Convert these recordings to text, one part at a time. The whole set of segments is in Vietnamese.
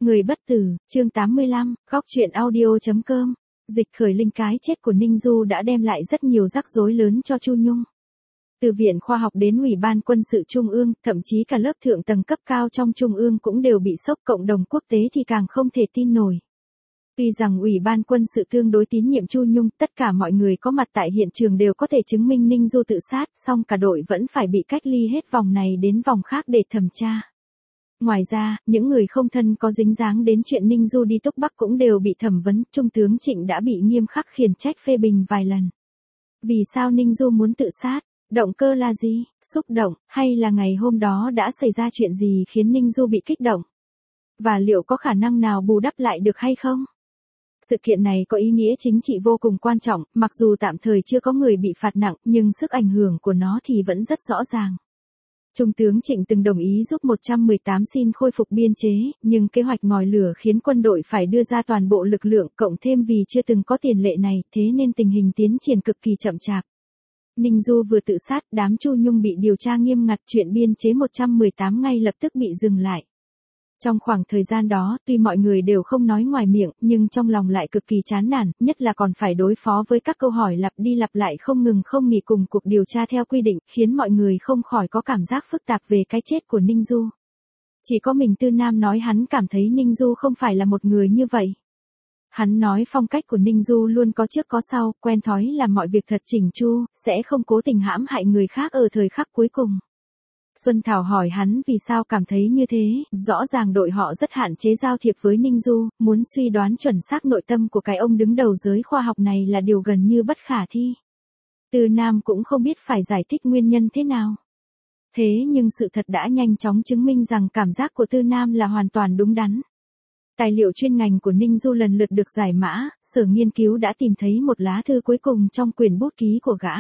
Người bất tử, chương 85, góc truyện audio.com. Dịch khởi linh cái chết của Ninh Du đã đem lại rất nhiều rắc rối lớn cho Chu Nhung. Từ Viện Khoa học đến Ủy ban Quân sự Trung ương, thậm chí cả lớp thượng tầng cấp cao trong Trung ương cũng đều bị sốc, cộng đồng quốc tế thì càng không thể tin nổi. Tuy rằng Ủy ban Quân sự tương đối tín nhiệm Chu Nhung, tất cả mọi người có mặt tại hiện trường đều có thể chứng minh Ninh Du tự sát, song cả đội vẫn phải bị cách ly hết vòng này đến vòng khác để thẩm tra. Ngoài ra, những người không thân có dính dáng đến chuyện Ninh Du đi Túc Bắc cũng đều bị thẩm vấn, Trung tướng Trịnh đã bị nghiêm khắc khiển trách phê bình vài lần. Vì sao Ninh Du muốn tự sát? Động cơ là gì? Xúc động, hay là ngày hôm đó đã xảy ra chuyện gì khiến Ninh Du bị kích động? Và liệu có khả năng nào bù đắp lại được hay không? Sự kiện này có ý nghĩa chính trị vô cùng quan trọng, mặc dù tạm thời chưa có người bị phạt nặng, nhưng sức ảnh hưởng của nó thì vẫn rất rõ ràng. Trung tướng Trịnh từng đồng ý giúp 118 xin khôi phục biên chế, nhưng kế hoạch ngòi lửa khiến quân đội phải đưa ra toàn bộ lực lượng, cộng thêm vì chưa từng có tiền lệ này, thế nên tình hình tiến triển cực kỳ chậm chạp. Ninh Du vừa tự sát, đám Chu Nhung bị điều tra nghiêm ngặt, chuyện biên chế 118 ngay lập tức bị dừng lại. Trong khoảng thời gian đó, tuy mọi người đều không nói ngoài miệng, nhưng trong lòng lại cực kỳ chán nản, nhất là còn phải đối phó với các câu hỏi lặp đi lặp lại không ngừng không nghỉ cùng cuộc điều tra theo quy định, khiến mọi người không khỏi có cảm giác phức tạp về cái chết của Ninh Du. Chỉ có mình Tư Nam nói hắn cảm thấy Ninh Du không phải là một người như vậy. Hắn nói phong cách của Ninh Du luôn có trước có sau, quen thói làm mọi việc thật chỉnh chu, sẽ không cố tình hãm hại người khác ở thời khắc cuối cùng. Xuân Thảo hỏi hắn vì sao cảm thấy như thế, rõ ràng đội họ rất hạn chế giao thiệp với Ninh Du, muốn suy đoán chuẩn xác nội tâm của cái ông đứng đầu giới khoa học này là điều gần như bất khả thi. Tư Nam cũng không biết phải giải thích nguyên nhân thế nào. Thế nhưng sự thật đã nhanh chóng chứng minh rằng cảm giác của Tư Nam là hoàn toàn đúng đắn. Tài liệu chuyên ngành của Ninh Du lần lượt được giải mã, sở nghiên cứu đã tìm thấy một lá thư cuối cùng trong quyển bút ký của gã.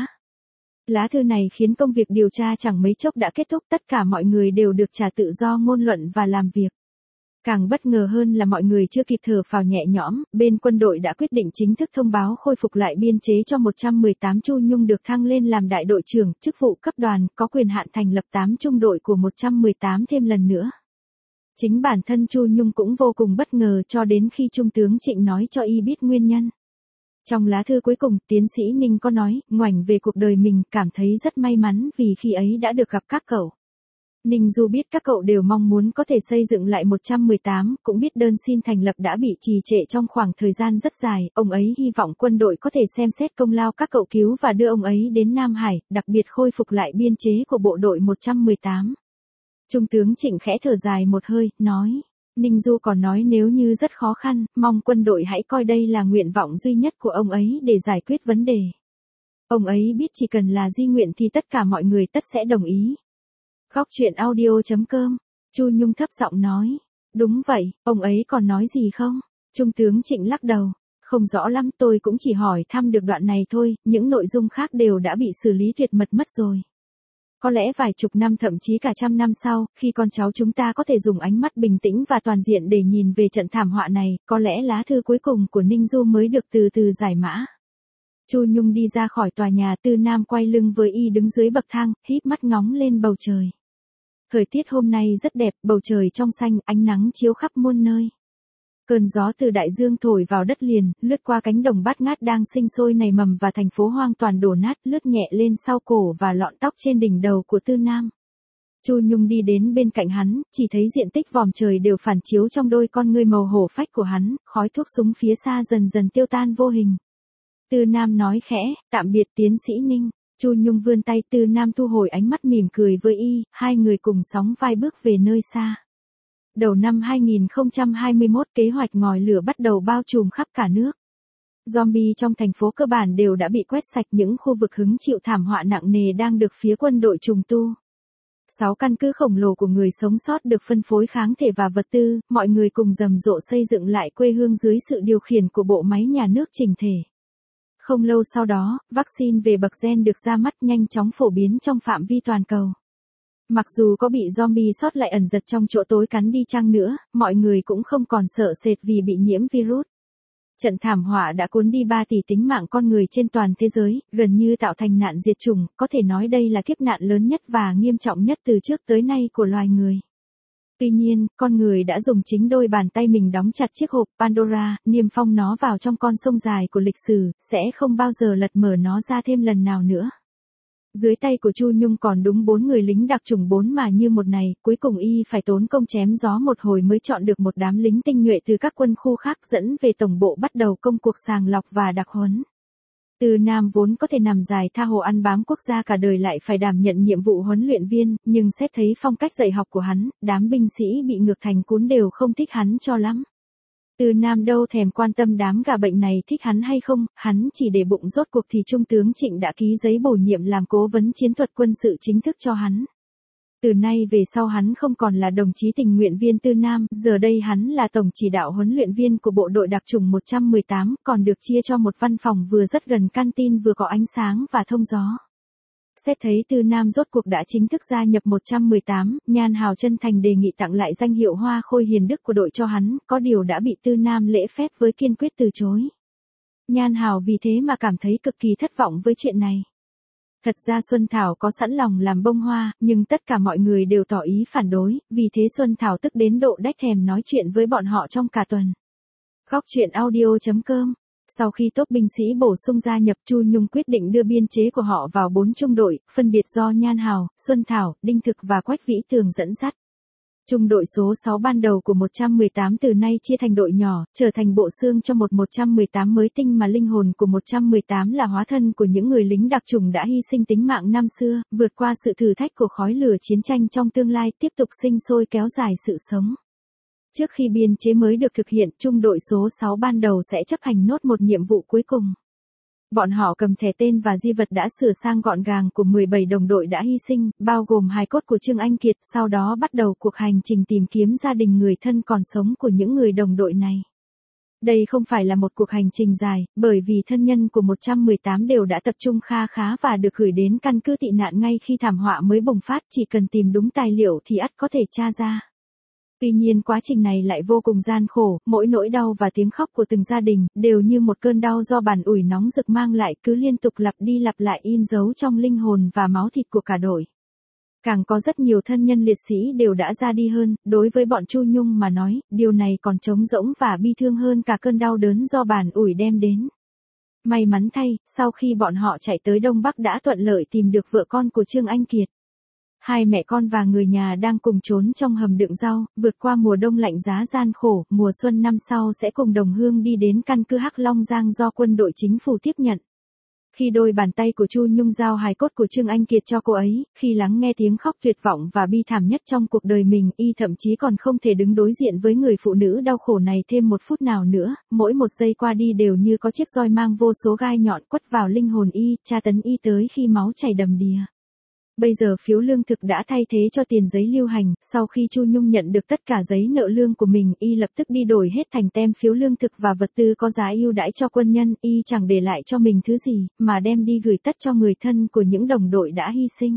Lá thư này khiến công việc điều tra chẳng mấy chốc đã kết thúc, tất cả mọi người đều được trả tự do ngôn luận và làm việc. Càng bất ngờ hơn là mọi người chưa kịp thở phào nhẹ nhõm, bên quân đội đã quyết định chính thức thông báo khôi phục lại biên chế cho 118 Chu Nhung được thăng lên làm đại đội trưởng, chức vụ cấp đoàn, có quyền hạn thành lập 8 trung đội của 118 thêm lần nữa. Chính bản thân Chu Nhung cũng vô cùng bất ngờ cho đến khi Trung tướng Trịnh nói cho y biết nguyên nhân. Trong lá thư cuối cùng, tiến sĩ Ninh có nói, ngoảnh về cuộc đời mình, cảm thấy rất may mắn vì khi ấy đã được gặp các cậu. Ninh Du biết các cậu đều mong muốn có thể xây dựng lại 118, cũng biết đơn xin thành lập đã bị trì trệ trong khoảng thời gian rất dài, ông ấy hy vọng quân đội có thể xem xét công lao các cậu cứu và đưa ông ấy đến Nam Hải, đặc biệt khôi phục lại biên chế của bộ đội 118. Trung tướng Trịnh khẽ thở dài một hơi, nói. Ninh Du còn nói nếu như rất khó khăn, mong quân đội hãy coi đây là nguyện vọng duy nhất của ông ấy để giải quyết vấn đề. Ông ấy biết chỉ cần là di nguyện thì tất cả mọi người tất sẽ đồng ý. Góc truyện audio.com, Chu Nhung thấp giọng nói. Đúng vậy, ông ấy còn nói gì không? Trung tướng Trịnh lắc đầu. Không rõ lắm, tôi cũng chỉ hỏi thăm được đoạn này thôi, những nội dung khác đều đã bị xử lý tuyệt mật mất rồi. Có lẽ vài chục năm thậm chí cả trăm năm sau, khi con cháu chúng ta có thể dùng ánh mắt bình tĩnh và toàn diện để nhìn về trận thảm họa này, có lẽ lá thư cuối cùng của Ninh Du mới được từ từ giải mã. Chu Nhung đi ra khỏi tòa nhà, Tư Nam quay lưng với y đứng dưới bậc thang, híp mắt ngóng lên bầu trời. Thời tiết hôm nay rất đẹp, bầu trời trong xanh, ánh nắng chiếu khắp muôn nơi. Cơn gió từ đại dương thổi vào đất liền, lướt qua cánh đồng bát ngát đang sinh sôi nảy mầm và thành phố hoang toàn đổ nát, lướt nhẹ lên sau cổ và lọn tóc trên đỉnh đầu của Tư Nam. Chu Nhung đi đến bên cạnh hắn, chỉ thấy diện tích vòm trời đều phản chiếu trong đôi con ngươi màu hổ phách của hắn, khói thuốc súng phía xa dần dần tiêu tan vô hình. Tư Nam nói khẽ, tạm biệt tiến sĩ Ninh. Chu Nhung vươn tay, Tư Nam thu hồi ánh mắt mỉm cười với y, hai người cùng sóng vai bước về nơi xa. Đầu năm 2021, kế hoạch ngòi lửa bắt đầu bao trùm khắp cả nước. Zombie trong thành phố cơ bản đều đã bị quét sạch, những khu vực hứng chịu thảm họa nặng nề đang được phía quân đội trùng tu. 6 căn cứ khổng lồ của người sống sót được phân phối kháng thể và vật tư, mọi người cùng rầm rộ xây dựng lại quê hương dưới sự điều khiển của bộ máy nhà nước chỉnh thể. Không lâu sau đó, vaccine về bậc gen được ra mắt nhanh chóng phổ biến trong phạm vi toàn cầu. Mặc dù có bị zombie sót lại ẩn giật trong chỗ tối cắn đi chăng nữa, mọi người cũng không còn sợ sệt vì bị nhiễm virus. Trận thảm họa đã cuốn đi 3 tỷ tính mạng con người trên toàn thế giới, gần như tạo thành nạn diệt chủng, có thể nói đây là kiếp nạn lớn nhất và nghiêm trọng nhất từ trước tới nay của loài người. Tuy nhiên, con người đã dùng chính đôi bàn tay mình đóng chặt chiếc hộp Pandora, niêm phong nó vào trong con sông dài của lịch sử, sẽ không bao giờ lật mở nó ra thêm lần nào nữa. Dưới tay của Chu Nhung còn đúng 4 người lính đặc chủng 4 mà như một này, cuối cùng y phải tốn công chém gió một hồi mới chọn được một đám lính tinh nhuệ từ các quân khu khác dẫn về tổng bộ bắt đầu công cuộc sàng lọc và đặc huấn. Từ Nam vốn có thể nằm dài tha hồ ăn bám quốc gia cả đời lại phải đảm nhận nhiệm vụ huấn luyện viên, nhưng xét thấy phong cách dạy học của hắn, đám binh sĩ bị ngược thành cún đều không thích hắn cho lắm. Từ Nam đâu thèm quan tâm đám gà bệnh này thích hắn hay không, hắn chỉ để bụng rốt cuộc thì Trung tướng Trịnh đã ký giấy bổ nhiệm làm cố vấn chiến thuật quân sự chính thức cho hắn. Từ nay về sau hắn không còn là đồng chí tình nguyện viên Từ Nam, giờ đây hắn là tổng chỉ đạo huấn luyện viên của bộ đội đặc chủng 118, còn được chia cho một văn phòng vừa rất gần canteen vừa có ánh sáng và thông gió. Xét thấy Từ Nam rốt cuộc đã chính thức gia nhập 118, Nhan Hào chân thành đề nghị tặng lại danh hiệu Hoa Khôi Hiền Đức của đội cho hắn, có điều đã bị Từ Nam lễ phép với kiên quyết từ chối. Nhan Hào vì thế mà cảm thấy cực kỳ thất vọng với chuyện này. Thật ra Xuân Thảo có sẵn lòng làm bông hoa, nhưng tất cả mọi người đều tỏ ý phản đối, vì thế Xuân Thảo tức đến độ đách thèm nói chuyện với bọn họ trong cả tuần. Góc truyện audio.com. Sau khi tốp binh sĩ bổ sung gia nhập, Chu Nhung quyết định đưa biên chế của họ vào 4 trung đội, phân biệt do Nhan Hào, Xuân Thảo, Đinh Thực và Quách Vĩ Tường dẫn dắt. Trung đội số 6 ban đầu của 118 từ nay chia thành đội nhỏ, trở thành bộ xương cho 118 mới tinh mà linh hồn của 118 là hóa thân của những người lính đặc chủng đã hy sinh tính mạng năm xưa, vượt qua sự thử thách của khói lửa chiến tranh trong tương lai, tiếp tục sinh sôi kéo dài sự sống. Trước khi biên chế mới được thực hiện, trung đội số 6 ban đầu sẽ chấp hành nốt một nhiệm vụ cuối cùng. Bọn họ cầm thẻ tên và di vật đã sửa sang gọn gàng của 17 đồng đội đã hy sinh, bao gồm hài cốt của Trương Anh Kiệt, sau đó bắt đầu cuộc hành trình tìm kiếm gia đình người thân còn sống của những người đồng đội này. Đây không phải là một cuộc hành trình dài, bởi vì thân nhân của 118 đều đã tập trung kha khá và được gửi đến căn cứ tị nạn ngay khi thảm họa mới bùng phát, chỉ cần tìm đúng tài liệu thì ắt có thể tra ra. Tuy nhiên quá trình này lại vô cùng gian khổ, mỗi nỗi đau và tiếng khóc của từng gia đình, đều như một cơn đau do bàn ủi nóng rực mang lại cứ liên tục lặp đi lặp lại in dấu trong linh hồn và máu thịt của cả đội. Càng có rất nhiều thân nhân liệt sĩ đều đã ra đi hơn, đối với bọn Chu Nhung mà nói, điều này còn trống rỗng và bi thương hơn cả cơn đau đớn do bàn ủi đem đến. May mắn thay, sau khi bọn họ chạy tới Đông Bắc đã thuận lợi tìm được vợ con của Trương Anh Kiệt. Hai mẹ con và người nhà đang cùng trốn trong hầm đựng rau, vượt qua mùa đông lạnh giá gian khổ, mùa xuân năm sau sẽ cùng đồng hương đi đến căn cứ Hắc Long Giang do quân đội chính phủ tiếp nhận. Khi đôi bàn tay của Chu Nhung giao hài cốt của Trương Anh Kiệt cho cô ấy, khi lắng nghe tiếng khóc tuyệt vọng và bi thảm nhất trong cuộc đời mình, y thậm chí còn không thể đứng đối diện với người phụ nữ đau khổ này thêm một phút nào nữa, mỗi một giây qua đi đều như có chiếc roi mang vô số gai nhọn quất vào linh hồn y, tra tấn y tới khi máu chảy đầm đìa. Bây giờ phiếu lương thực đã thay thế cho tiền giấy lưu hành, sau khi Chu Nhung nhận được tất cả giấy nợ lương của mình, y lập tức đi đổi hết thành tem phiếu lương thực và vật tư có giá ưu đãi cho quân nhân, y chẳng để lại cho mình thứ gì, mà đem đi gửi tất cho người thân của những đồng đội đã hy sinh.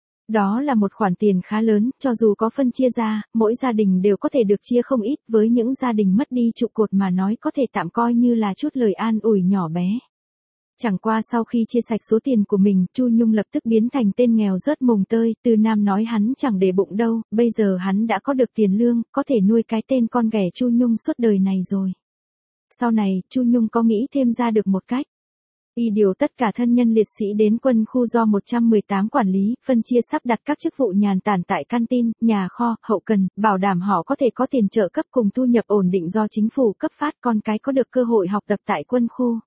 Đó là một khoản tiền khá lớn, cho dù có phân chia ra, mỗi gia đình đều có thể được chia không ít, với những gia đình mất đi trụ cột mà nói có thể tạm coi như là chút lời an ủi nhỏ bé. Chẳng qua sau khi chia sạch số tiền của mình, Chu Nhung lập tức biến thành tên nghèo rớt mồng tơi, Từ Nam nói hắn chẳng để bụng đâu, bây giờ hắn đã có được tiền lương, có thể nuôi cái tên con ghẻ Chu Nhung suốt đời này rồi. Sau này, Chu Nhung có nghĩ thêm ra được một cách. Y điều tất cả thân nhân liệt sĩ đến quân khu do 118 quản lý, phân chia sắp đặt các chức vụ nhàn tản tại canteen, nhà kho, hậu cần, bảo đảm họ có thể có tiền trợ cấp cùng thu nhập ổn định do chính phủ cấp phát, con cái có được cơ hội học tập tại quân khu.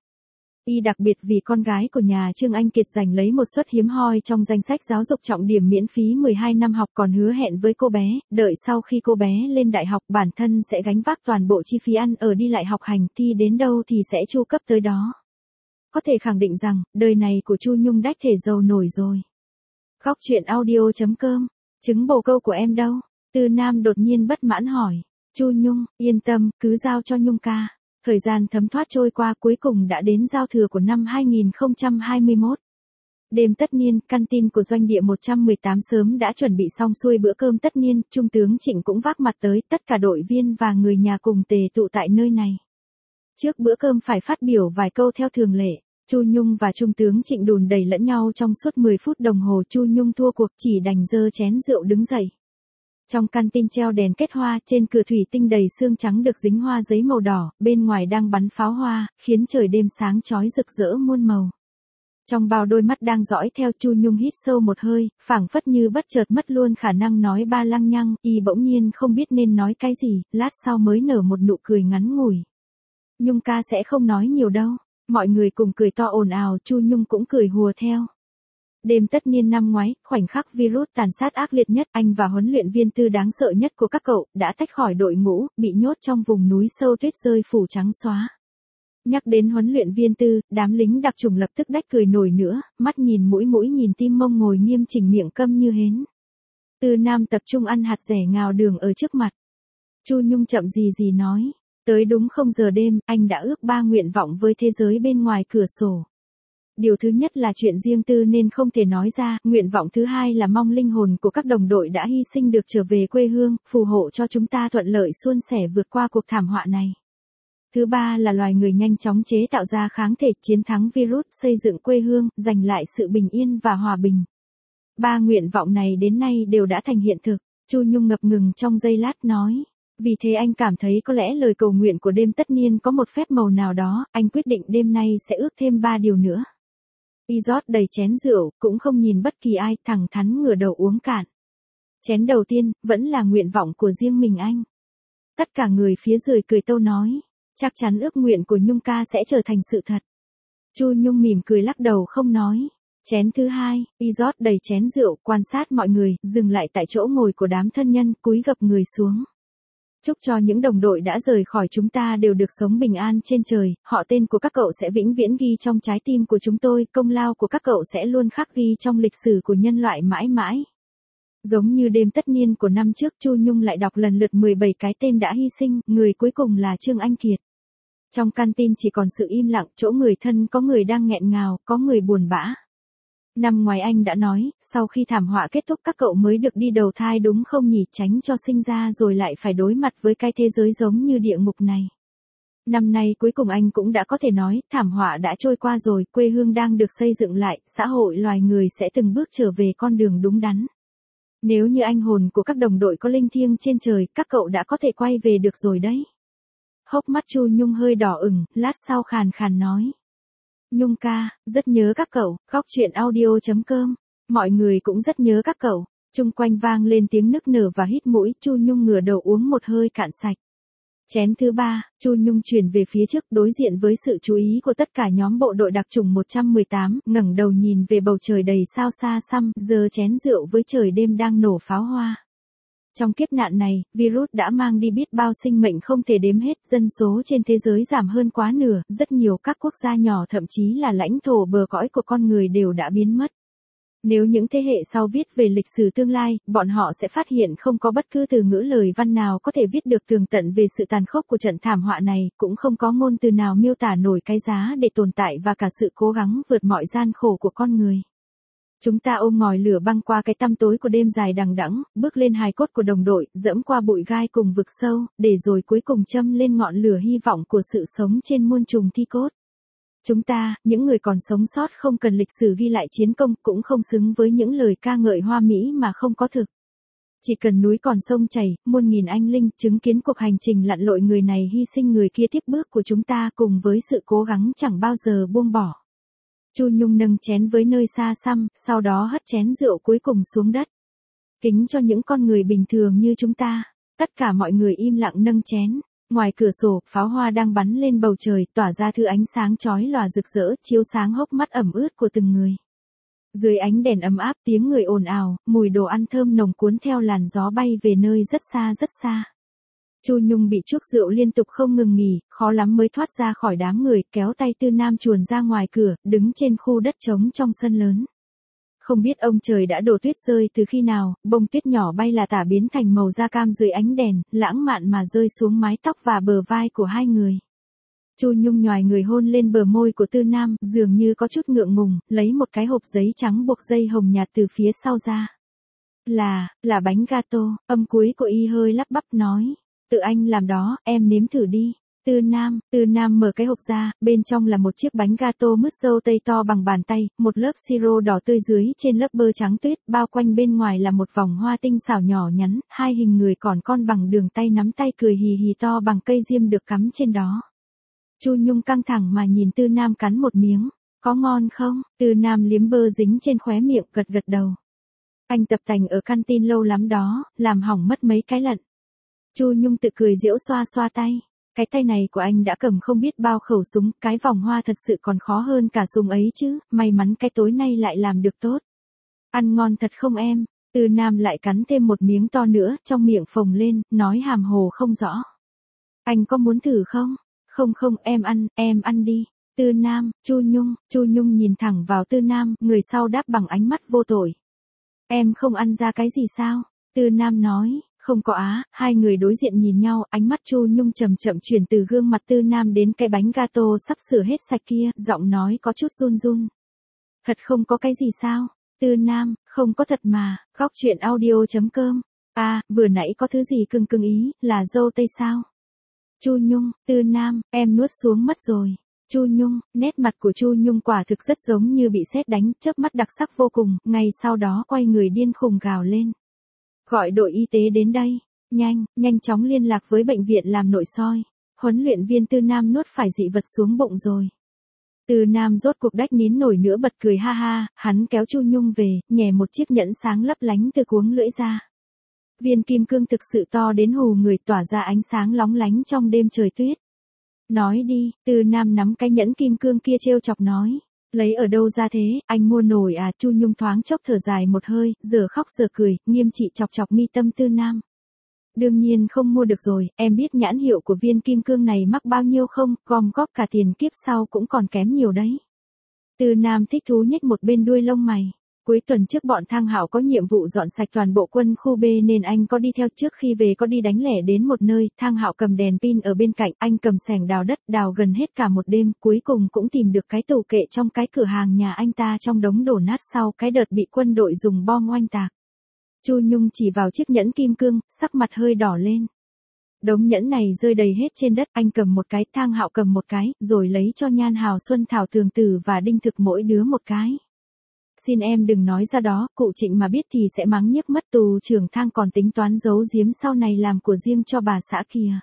Y đặc biệt vì con gái của nhà Trương Anh Kiệt giành lấy một suất hiếm hoi trong danh sách giáo dục trọng điểm miễn phí 12 năm học, còn hứa hẹn với cô bé, đợi sau khi cô bé lên đại học bản thân sẽ gánh vác toàn bộ chi phí ăn ở đi lại học hành, thi đến đâu thì sẽ chu cấp tới đó. Có thể khẳng định rằng, đời này của Chu Nhung đách thể giàu nổi rồi. Góc truyện audio.com, trứng bồ câu của em đâu? Từ Nam đột nhiên bất mãn hỏi. Chu Nhung, yên tâm, cứ giao cho Nhung ca. Thời gian thấm thoát trôi qua, cuối cùng đã đến giao thừa của năm 2021. Đêm tất niên, canteen của doanh địa 118 sớm đã chuẩn bị xong xuôi bữa cơm tất niên, Trung tướng Trịnh cũng vác mặt tới, tất cả đội viên và người nhà cùng tề tụ tại nơi này. Trước bữa cơm phải phát biểu vài câu theo thường lệ. Chu Nhung và Trung tướng Trịnh đùn đẩy lẫn nhau trong suốt 10 phút đồng hồ. Chu Nhung thua cuộc, chỉ đành giơ chén rượu đứng dậy. Trong căn tin treo đèn kết hoa, trên cửa thủy tinh đầy xương trắng được dính hoa giấy màu đỏ, bên ngoài đang bắn pháo hoa, khiến trời đêm sáng chói rực rỡ muôn màu. Trong bao đôi mắt đang dõi theo, Chu Nhung hít sâu một hơi, phảng phất như bất chợt mất luôn khả năng nói ba lăng nhăng, y bỗng nhiên không biết nên nói cái gì, lát sau mới nở một nụ cười ngắn ngủi. Nhung ca sẽ không nói nhiều đâu. Mọi người cùng cười to ồn ào, Chu Nhung cũng cười hùa theo. Đêm tất niên năm ngoái, khoảnh khắc virus tàn sát ác liệt nhất, anh và huấn luyện viên Tư đáng sợ nhất của các cậu, đã tách khỏi đội ngũ, bị nhốt trong vùng núi sâu tuyết rơi phủ trắng xóa. Nhắc đến huấn luyện viên Tư, đám lính đặc chủng lập tức đách cười nổi nữa, mắt nhìn mũi mũi nhìn tim mông ngồi nghiêm chỉnh miệng câm như hến. Tư Nam tập trung ăn hạt dẻ ngào đường ở trước mặt. Chu Nhung chậm gì nói. Tới đúng 0 giờ đêm, anh đã ước 3 nguyện vọng với thế giới bên ngoài cửa sổ. Điều thứ nhất là chuyện riêng tư nên không thể nói ra, nguyện vọng thứ hai là mong linh hồn của các đồng đội đã hy sinh được trở về quê hương, phù hộ cho chúng ta thuận lợi suôn sẻ vượt qua cuộc thảm họa này. Thứ ba là loài người nhanh chóng chế tạo ra kháng thể chiến thắng virus, xây dựng quê hương, giành lại sự bình yên và hòa bình. 3 nguyện vọng này đến nay đều đã thành hiện thực. Chu Nhung ngập ngừng trong giây lát nói. Vì thế anh cảm thấy có lẽ lời cầu nguyện của đêm tất niên có một phép màu nào đó, anh quyết định đêm nay sẽ ước thêm 3 điều nữa. Y rót đầy chén rượu, cũng không nhìn bất kỳ ai, thẳng thắn ngửa đầu uống cạn. Chén đầu tiên, vẫn là nguyện vọng của riêng mình anh. Tất cả người phía dưới cười tâu nói, chắc chắn ước nguyện của Nhung ca sẽ trở thành sự thật. Chu Nhung mỉm cười lắc đầu không nói. Chén thứ hai, y rót đầy chén rượu, quan sát mọi người, dừng lại tại chỗ ngồi của đám thân nhân, cúi gập người xuống. Chúc cho những đồng đội đã rời khỏi chúng ta đều được sống bình an trên trời, họ tên của các cậu sẽ vĩnh viễn ghi trong trái tim của chúng tôi, công lao của các cậu sẽ luôn khắc ghi trong lịch sử của nhân loại mãi mãi. Giống như đêm tất niên của năm trước, Chu Nhung lại đọc lần lượt 17 cái tên đã hy sinh, người cuối cùng là Trương Anh Kiệt. Trong căn tin chỉ còn sự im lặng, chỗ người thân có người đang nghẹn ngào, có người buồn bã. Năm ngoái anh đã nói, sau khi thảm họa kết thúc các cậu mới được đi đầu thai đúng không nhỉ, tránh cho sinh ra rồi lại phải đối mặt với cái thế giới giống như địa ngục này. Năm nay cuối cùng anh cũng đã có thể nói, thảm họa đã trôi qua rồi, quê hương đang được xây dựng lại, xã hội loài người sẽ từng bước trở về con đường đúng đắn. Nếu như anh hồn của các đồng đội có linh thiêng trên trời, các cậu đã có thể quay về được rồi đấy. Hốc mắt Chu Nhung hơi đỏ ửng, lát sau khàn khàn nói. Nhung ca, rất nhớ các cậu, khóc chuyện audio.com. Mọi người cũng rất nhớ các cậu. Chung quanh vang lên tiếng nức nở và hít mũi, Chu Nhung ngửa đầu uống một hơi cạn sạch. Chén thứ ba, Chu Nhung chuyển về phía trước đối diện với sự chú ý của tất cả nhóm bộ đội đặc chủng 118, ngẩng đầu nhìn về bầu trời đầy sao xa xăm, giơ chén rượu với trời đêm đang nổ pháo hoa. Trong kiếp nạn này, virus đã mang đi biết bao sinh mệnh không thể đếm hết, dân số trên thế giới giảm hơn quá nửa, rất nhiều các quốc gia nhỏ thậm chí là lãnh thổ bờ cõi của con người đều đã biến mất. Nếu những thế hệ sau viết về lịch sử tương lai, bọn họ sẽ phát hiện không có bất cứ từ ngữ lời văn nào có thể viết được tường tận về sự tàn khốc của trận thảm họa này, cũng không có ngôn từ nào miêu tả nổi cái giá để tồn tại và cả sự cố gắng vượt mọi gian khổ của con người. Chúng ta ôm ngòi lửa băng qua cái tăm tối của đêm dài đằng đẵng, bước lên hài cốt của đồng đội, dẫm qua bụi gai cùng vực sâu, để rồi cuối cùng châm lên ngọn lửa hy vọng của sự sống trên muôn trùng thi cốt. Chúng ta, những người còn sống sót không cần lịch sử ghi lại chiến công, cũng không xứng với những lời ca ngợi hoa mỹ mà không có thực. Chỉ cần núi còn sông chảy, muôn nghìn anh linh, chứng kiến cuộc hành trình lặn lội người này hy sinh người kia tiếp bước của chúng ta cùng với sự cố gắng chẳng bao giờ buông bỏ. Chu Nhung nâng chén với nơi xa xăm, sau đó hất chén rượu cuối cùng xuống đất. Kính cho những con người bình thường như chúng ta. Tất cả mọi người im lặng nâng chén. Ngoài cửa sổ, pháo hoa đang bắn lên bầu trời, tỏa ra thứ ánh sáng chói lòa rực rỡ, chiếu sáng hốc mắt ẩm ướt của từng người. Dưới ánh đèn ấm áp, tiếng người ồn ào, mùi đồ ăn thơm nồng cuốn theo làn gió bay về nơi rất xa rất xa. Chu Nhung bị chuốc rượu liên tục không ngừng nghỉ, khó lắm mới thoát ra khỏi đám người, kéo tay Tư Nam chuồn ra ngoài cửa, đứng trên khu đất trống trong sân lớn. Không biết ông trời đã đổ tuyết rơi từ khi nào, bông tuyết nhỏ bay là tả biến thành màu da cam dưới ánh đèn, lãng mạn mà rơi xuống mái tóc và bờ vai của hai người. Chu Nhung nhoài người hôn lên bờ môi của Tư Nam, dường như có chút ngượng ngùng, lấy một cái hộp giấy trắng buộc dây hồng nhạt từ phía sau ra. Là bánh gato, âm cuối của y hơi lắp bắp nói. Tự anh làm đó, em nếm thử đi. Tư Nam mở cái hộp ra, bên trong là một chiếc bánh gato mứt dâu tây to bằng bàn tay, một lớp siro đỏ tươi dưới trên lớp bơ trắng tuyết, bao quanh bên ngoài là một vòng hoa tinh xảo nhỏ nhắn, hai hình người còn con bằng đường tay nắm tay cười hì hì to bằng cây diêm được cắm trên đó. Chu Nhung căng thẳng mà nhìn Tư Nam cắn một miếng, có ngon không? Tư Nam liếm bơ dính trên khóe miệng, gật gật đầu. Anh tập tành ở canteen lâu lắm đó, làm hỏng mất mấy cái lận. Chu Nhung tự cười giễu xoa xoa tay. Cái tay này của anh đã cầm không biết bao khẩu súng, cái vòng hoa thật sự còn khó hơn cả súng ấy chứ, may mắn cái tối nay lại làm được tốt. Ăn ngon thật không em? Tư Nam lại cắn thêm một miếng to nữa, trong miệng phồng lên, nói hàm hồ không rõ. Anh có muốn thử không? Không, em ăn đi. Tư Nam, Chu Nhung nhìn thẳng vào Tư Nam, người sau đáp bằng ánh mắt vô tội. Em không ăn ra cái gì sao? Tư Nam nói. Không có á, hai người đối diện nhìn nhau, ánh mắt Chu Nhung chậm chậm chuyển từ gương mặt Tư Nam đến cái bánh gato sắp sửa hết sạch kia, giọng nói có chút run run. Thật không có cái gì sao? Tư Nam, không có thật mà, góc chuyện audio.com. À, vừa nãy có thứ gì cưng ý, là dâu tây sao? Chu Nhung, Tư Nam, em nuốt xuống mất rồi. Chu Nhung, nét mặt của Chu Nhung quả thực rất giống như bị sét đánh, chớp mắt đặc sắc vô cùng, ngay sau đó quay người điên khùng gào lên. Gọi đội y tế đến đây, nhanh chóng liên lạc với bệnh viện làm nội soi. Huấn luyện viên Tư Nam nuốt phải dị vật xuống bụng rồi. Tư Nam rốt cuộc đách nín nổi nữa bật cười ha ha, hắn kéo Chu Nhung về, nhè một chiếc nhẫn sáng lấp lánh từ cuống lưỡi ra. Viên kim cương thực sự to đến hù người, tỏa ra ánh sáng lóng lánh trong đêm trời tuyết. Nói đi, Tư Nam nắm cái nhẫn kim cương kia trêu chọc nói. Lấy ở đâu ra thế, anh mua nổi à? Chu Nhung thoáng chốc thở dài một hơi, giờ khóc giờ cười, nghiêm trị chọc mi tâm Tư Nam. Đương nhiên không mua được rồi, em biết nhãn hiệu của viên kim cương này mắc bao nhiêu không, gom góp cả tiền kiếp sau cũng còn kém nhiều đấy. Tư Nam thích thú nhếch một bên đuôi lông mày. Cuối tuần trước bọn Thang Hạo có nhiệm vụ dọn sạch toàn bộ quân khu B nên anh có đi theo, trước khi về có đi đánh lẻ đến một nơi, Thang Hạo cầm đèn pin ở bên cạnh, anh cầm xẻng đào đất, đào gần hết cả một đêm, cuối cùng cũng tìm được cái tủ kệ trong cái cửa hàng nhà anh ta trong đống đổ nát sau cái đợt bị quân đội dùng bom oanh tạc. Chu Nhung chỉ vào chiếc nhẫn kim cương, sắc mặt hơi đỏ lên. Đống nhẫn này rơi đầy hết trên đất, anh cầm một cái, Thang Hạo cầm một cái, rồi lấy cho Nhan Hào, Xuân Thảo, Tường Tử và Đinh Thực mỗi đứa một cái. Xin em đừng nói ra đó, cụ Trịnh mà biết thì sẽ mắng nhiếc mất, tù trưởng Thang còn tính toán giấu giếm sau này làm của riêng cho bà xã kìa.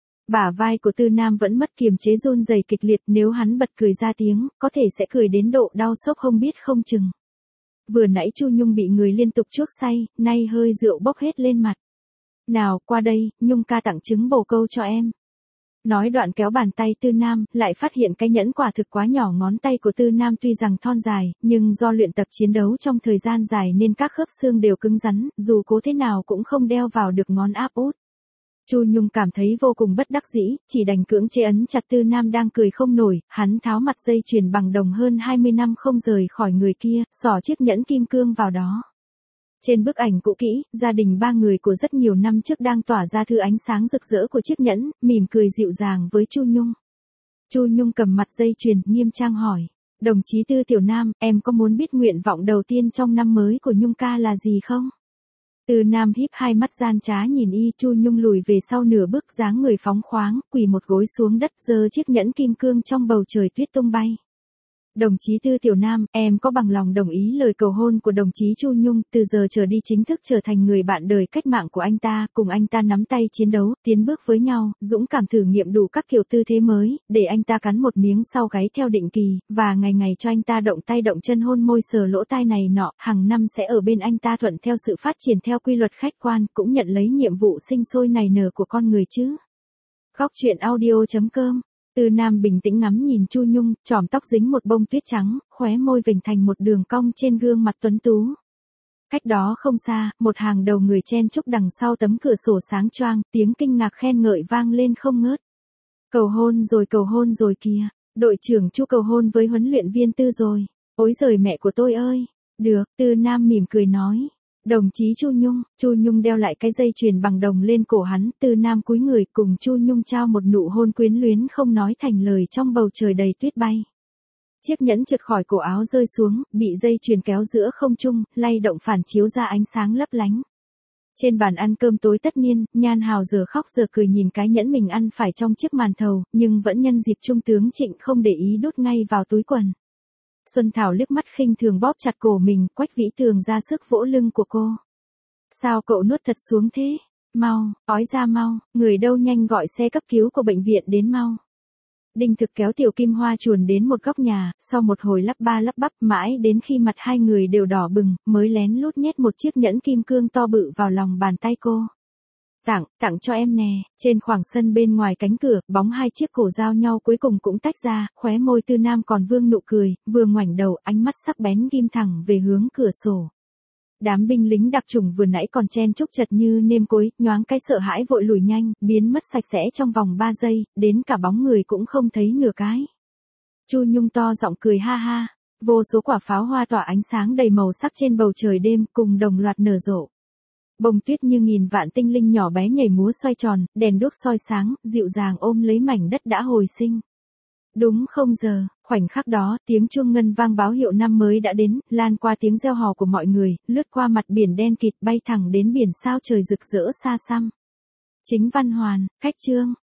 Bả vai của Tư Nam vẫn mất kiềm chế run rẩy kịch liệt, nếu hắn bật cười ra tiếng, có thể sẽ cười đến độ đau xót không biết không chừng. Vừa nãy Chu Nhung bị người liên tục chuốc say, nay hơi rượu bốc hết lên mặt. Nào, qua đây, Nhung ca tặng trứng bồ câu cho em. Nói đoạn kéo bàn tay Tư Nam, lại phát hiện cái nhẫn quả thực quá nhỏ, ngón tay của Tư Nam tuy rằng thon dài, nhưng do luyện tập chiến đấu trong thời gian dài nên các khớp xương đều cứng rắn, dù cố thế nào cũng không đeo vào được ngón áp út. Chu Nhung cảm thấy vô cùng bất đắc dĩ, chỉ đành cưỡng chế ấn chặt Tư Nam đang cười không nổi, hắn tháo mặt dây chuyền bằng đồng hơn 20 năm không rời khỏi người kia, xỏ chiếc nhẫn kim cương vào đó. Trên bức ảnh cũ kỹ, gia đình ba người của rất nhiều năm trước đang tỏa ra thứ ánh sáng rực rỡ của chiếc nhẫn, mỉm cười dịu dàng với Chu Nhung. Chu Nhung cầm mặt dây chuyền, nghiêm trang hỏi. Đồng chí Tư Tiểu Nam, em có muốn biết nguyện vọng đầu tiên trong năm mới của Nhung ca là gì không? Tư Nam híp hai mắt gian trá nhìn y, Chu Nhung lùi về sau nửa bước, dáng người phóng khoáng, quỳ một gối xuống đất, giơ chiếc nhẫn kim cương trong bầu trời tuyết tung bay. Đồng chí Tư Tiểu Nam, em có bằng lòng đồng ý lời cầu hôn của đồng chí Chu Nhung, từ giờ trở đi chính thức trở thành người bạn đời cách mạng của anh ta, cùng anh ta nắm tay chiến đấu, tiến bước với nhau, dũng cảm thử nghiệm đủ các kiểu tư thế mới, để anh ta cắn một miếng sau gáy theo định kỳ, và ngày ngày cho anh ta động tay động chân, hôn môi, sờ lỗ tai này nọ, hàng năm sẽ ở bên anh ta thuận theo sự phát triển theo quy luật khách quan, cũng nhận lấy nhiệm vụ sinh sôi nảy nở của con người chứ. Góc chuyện audio.com. Tư Nam bình tĩnh ngắm nhìn Chu Nhung, chòm tóc dính một bông tuyết trắng, khóe môi vểnh thành một đường cong trên gương mặt tuấn tú. Cách đó không xa, một hàng đầu người chen chúc đằng sau tấm cửa sổ sáng choang, tiếng kinh ngạc khen ngợi vang lên không ngớt. Cầu hôn rồi kìa, đội trưởng Chu cầu hôn với huấn luyện viên Tư rồi. Ôi giời mẹ của tôi ơi. Được, Tư Nam mỉm cười nói. Đồng chí Chu Nhung đeo lại cái dây chuyền bằng đồng lên cổ hắn, Tư Nam cúi người cùng Chu Nhung trao một nụ hôn quyến luyến không nói thành lời trong bầu trời đầy tuyết bay. Chiếc nhẫn trượt khỏi cổ áo rơi xuống, bị dây chuyền kéo giữa không trung, lay động phản chiếu ra ánh sáng lấp lánh. Trên bàn ăn cơm tối tất niên, Nhan Hào giờ khóc giờ cười nhìn cái nhẫn mình ăn phải trong chiếc màn thầu, nhưng vẫn nhân dịp Trung tướng Trịnh không để ý đút ngay vào túi quần. Xuân Thảo liếc mắt khinh thường bóp chặt cổ mình, Quách Vĩ Tường ra sức vỗ lưng của cô. Sao cậu nuốt thật xuống thế? Mau, ói ra mau, người đâu nhanh gọi xe cấp cứu của bệnh viện đến mau. Đinh Thực kéo Tiểu Kim Hoa chuồn đến một góc nhà, sau một hồi lắp ba lắp bắp mãi đến khi mặt hai người đều đỏ bừng, mới lén lút nhét một chiếc nhẫn kim cương to bự vào lòng bàn tay cô. Tặng cho em nè, trên khoảng sân bên ngoài cánh cửa, bóng hai chiếc cổ giao nhau cuối cùng cũng tách ra, khóe môi Tư Nam còn vương nụ cười, vừa ngoảnh đầu ánh mắt sắc bén ghim thẳng về hướng cửa sổ. Đám binh lính đặc chủng vừa nãy còn chen chúc chật như nêm cối, nhoáng cái sợ hãi vội lùi nhanh, biến mất sạch sẽ trong vòng 3 giây, đến cả bóng người cũng không thấy nửa cái. Chu Nhung to giọng cười ha ha, vô số quả pháo hoa tỏa ánh sáng đầy màu sắc trên bầu trời đêm cùng đồng loạt nở rộ. Bông tuyết như nghìn vạn tinh linh nhỏ bé nhảy múa xoay tròn, đèn đuốc soi sáng, dịu dàng ôm lấy mảnh đất đã hồi sinh. Đúng 0 giờ, khoảnh khắc đó, tiếng chuông ngân vang báo hiệu năm mới đã đến, lan qua tiếng reo hò của mọi người, lướt qua mặt biển đen kịt bay thẳng đến biển sao trời rực rỡ xa xăm. Chính Văn Hoàn, khách Trương.